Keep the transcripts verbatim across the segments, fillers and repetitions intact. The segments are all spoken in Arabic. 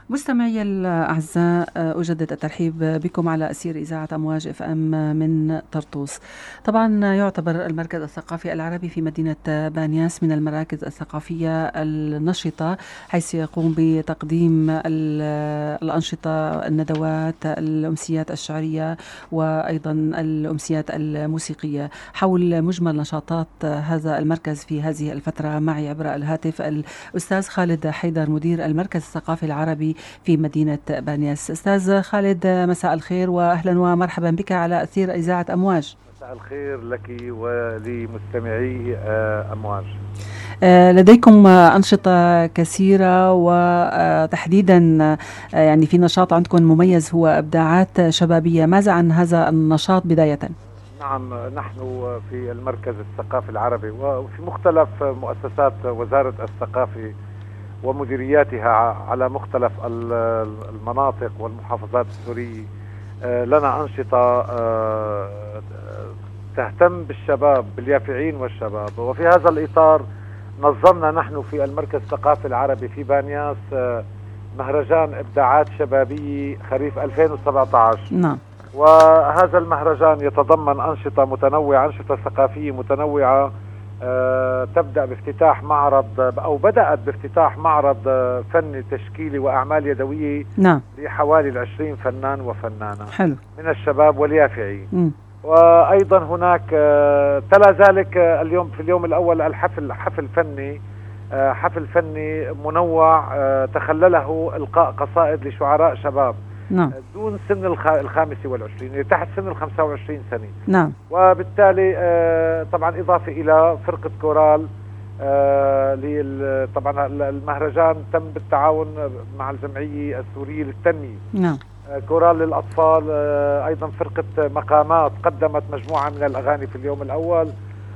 مستمعي الأعزاء، أجدد الترحيب بكم على أثير إذاعة أمواج اف ام من طرطوس. طبعا يعتبر المركز الثقافي العربي في مدينة بانياس من المراكز الثقافية النشطة، حيث يقوم بتقديم الأنشطة، الندوات، الأمسيات الشعرية وأيضا الأمسيات الموسيقية. حول مجمل نشاطات هذا المركز في هذه الفترة معي عبر الهاتف الأستاذ خالد حيدر، مدير المركز الثقافي العربي في مدينة بانياس. أستاذ خالد، مساء الخير وأهلا ومرحبا بك على أثير إذاعة أمواج. مساء الخير لك ولمستمعي أمواج. لديكم أنشطة كثيرة، وتحديدا يعني في نشاط عندكم مميز هو إبداعات شبابية. ماذا عن هذا النشاط بداية؟ نعم، نحن في المركز الثقافي العربي وفي مختلف مؤسسات وزارة الثقافة ومديرياتها على مختلف المناطق والمحافظات السورية لنا أنشطة تهتم بالشباب، باليافعين والشباب. وفي هذا الإطار نظمنا نحن في المركز الثقافي العربي في بانياس مهرجان إبداعات شبابية خريف ألفين وسبعة عشر. نعم. وهذا المهرجان يتضمن أنشطة متنوعة، أنشطة ثقافية متنوعة أه تبدأ بافتتاح معرض أو بدأت بافتتاح معرض فني تشكيلي وأعمال يدوية. نعم. لحوالي العشرين فنان وفنانة. حلو. من الشباب واليافعين. م. وأيضا هناك أه تلا ذلك اليوم في اليوم الأول الحفل حفل فني أه حفل فني منوع أه تخلله إلقاء قصائد لشعراء شباب. نعم. دون سن الخامسة والعشرين، يعني تحت سن الخمسة وعشرين سنة. نعم. وبالتالي آه طبعا إضافة إلى فرقة كورال. آه طبعا المهرجان تم بالتعاون مع الجمعية السورية للتنمية. نعم. آه كورال للأطفال. آه أيضا فرقة مقامات قدمت مجموعة من الأغاني في اليوم الأول.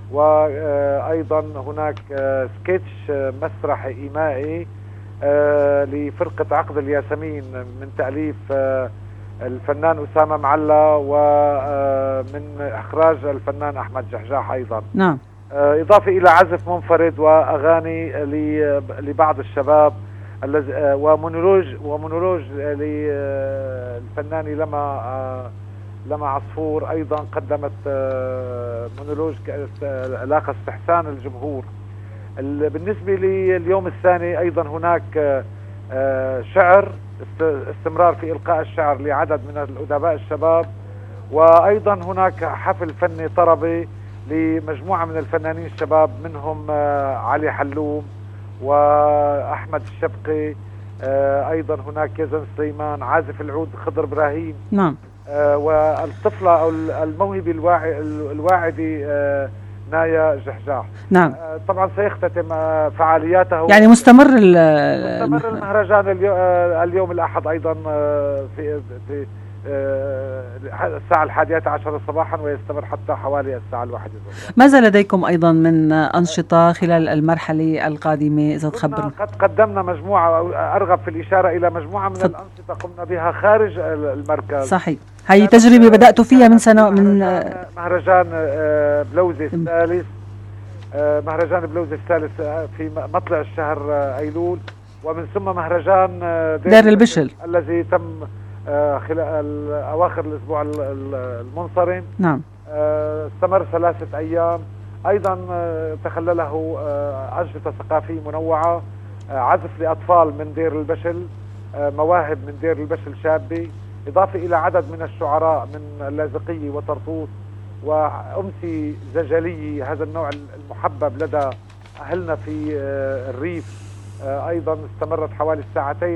وأيضا هناك آه سكتش آه مسرحي إيمائي آه لفرقة عقد الياسمين من تأليف آه الفنان أسامة معلا ومن آه إخراج الفنان أحمد جحجاح أيضا. نعم. آه إضافة إلى عزف منفرد وأغاني لبعض الشباب الذي آه ومونولوج ومونولوج للفنان لما آه لما عصفور أيضا قدمت آه مونولوج لاقى استحسان الجمهور. بالنسبة لليوم الثاني أيضا هناك شعر، استمرار في إلقاء الشعر لعدد من الأدباء الشباب. وأيضا هناك حفل فني طربي لمجموعة من الفنانين الشباب، منهم علي حلوم وأحمد الشبقي. أيضا هناك يزن سليمان، عازف العود خضر إبراهيم. نعم. والطفلة أو الموهبة الواعدة نايا جحجاح. نعم. طبعا سيختتم فعالياته، يعني مستمر مستمر المهرجان اليوم الأحد أيضا في في الساعة الحادية عشرة صباحا، ويستمر حتى حوالي الساعة الواحدة. ماذا لديكم أيضا من أنشطة خلال المرحلة القادمة إذا تخبرنا؟ قد قدمنا مجموعة، أرغب في الإشارة إلى مجموعة من فت... الأنشطة قمنا بها خارج المركز. صحيح، هي تجربة بدأت فيها من سنة من مهرجان بلوزة الثالث. مهرجان بلوزة الثالث في مطلع الشهر أيلول، ومن ثم مهرجان دير, دير البشل الذي تم خلال أواخر الأسبوع المنصرم. نعم. استمر ثلاثة أيام. أيضا تخلله أنشطة ثقافية منوعة، عزف لأطفال من دير البشل، مواهب من دير البشل شابة، إضافة إلى عدد من الشعراء من اللاذقية وطرطوس، وأمسي زجلية، هذا النوع المحبب لدى أهلنا في الريف. أيضا استمرت حوالي ساعتين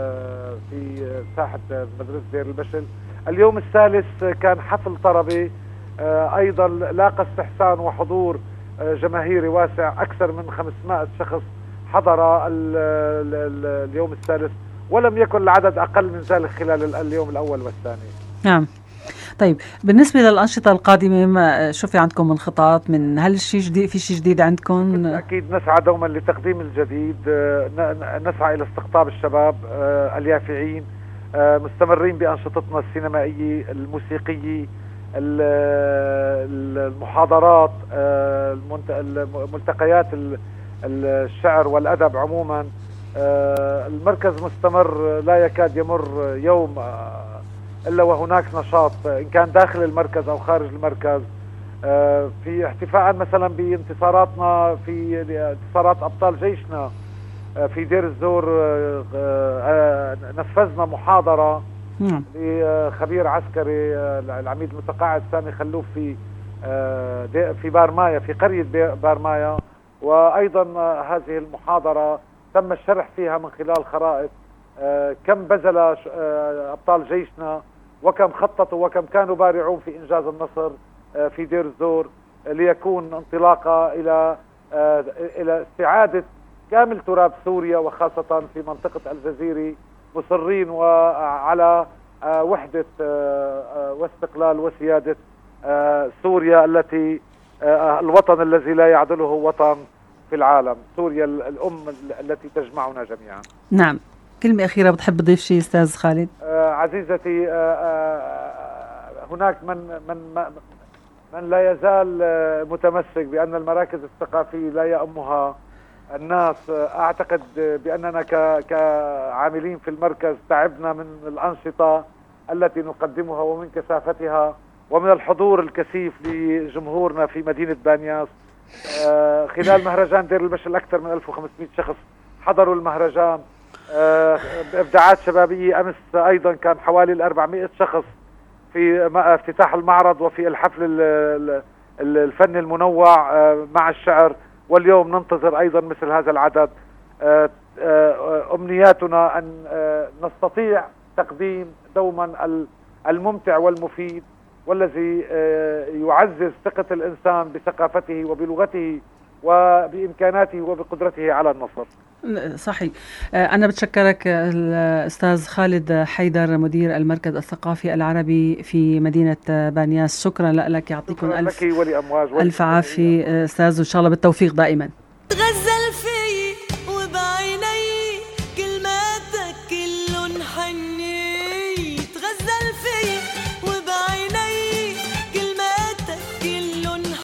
في ساحة مدرسة دير البشل. اليوم الثالث كان حفل طربي أيضا لاقى استحسان وحضور جماهيري واسع. أكثر من خمسمائة شخص حضر اليوم الثالث، ولم يكن العدد أقل من ذلك خلال اليوم الأول والثاني. نعم. طيب، بالنسبة للأنشطة القادمة، ما شو في عندكم من خطط؟ من هل شيء جديد، في شيء جديد عندكم؟ أكيد نسعى دوما لتقديم الجديد، نسعى إلى استقطاب الشباب اليافعين. مستمرين بأنشطتنا السينمائية، الموسيقية، المحاضرات، الملتقيات الشعر والأدب عموما. المركز مستمر، لا يكاد يمر يوم إلا وهناك نشاط إن كان داخل المركز أو خارج المركز، في احتفاء مثلا بانتصاراتنا، في انتصارات أبطال جيشنا في دير الزور. نفذنا محاضرة لخبير عسكري العميد المتقاعد سامي خلوف في في بارمايا، في قرية بارمايا، وأيضا هذه المحاضرة تم الشرح فيها من خلال خرائط كم بذل أبطال جيشنا وكم خططوا وكم كانوا بارعون في إنجاز النصر في دير الزور، ليكون انطلاقة إلى إلى استعادة كامل تراب سوريا، وخاصة في منطقة الجزيرة، مصرين وعلى وحدة واستقلال وسيادة سوريا التي الوطن الذي لا يعدله وطن في العالم، سوريا الأم التي تجمعنا جميعا. نعم، كلمة أخيرة بتحب تضيف شيء أستاذ خالد؟ آه عزيزتي، آه آه هناك من من من لا يزال متمسك بأن المراكز الثقافية لا يأمها الناس. أعتقد بأننا كعاملين في المركز تعبنا من الأنشطة التي نقدمها ومن كثافتها ومن الحضور الكثيف لجمهورنا في مدينة بانياس. خلال مهرجان دير البشل أكثر من ألف وخمسمئة شخص حضروا المهرجان. بإبداعات شبابية أمس أيضا كان حوالي أربعمئة شخص في افتتاح المعرض وفي الحفل الفني المنوع مع الشعر، واليوم ننتظر أيضا مثل هذا العدد. أمنياتنا أن نستطيع تقديم دوما الممتع والمفيد والذي يعزز ثقة الإنسان بثقافته وبلغته وبإمكاناته وبقدرته على النصر. صحيح. أنا بتشكرك الأستاذ خالد حيدر، مدير المركز الثقافي العربي في مدينة بانياس. شكرا لك، يعطيكم ألف ألف عافية أستاذ، وإن شاء الله بالتوفيق دائما.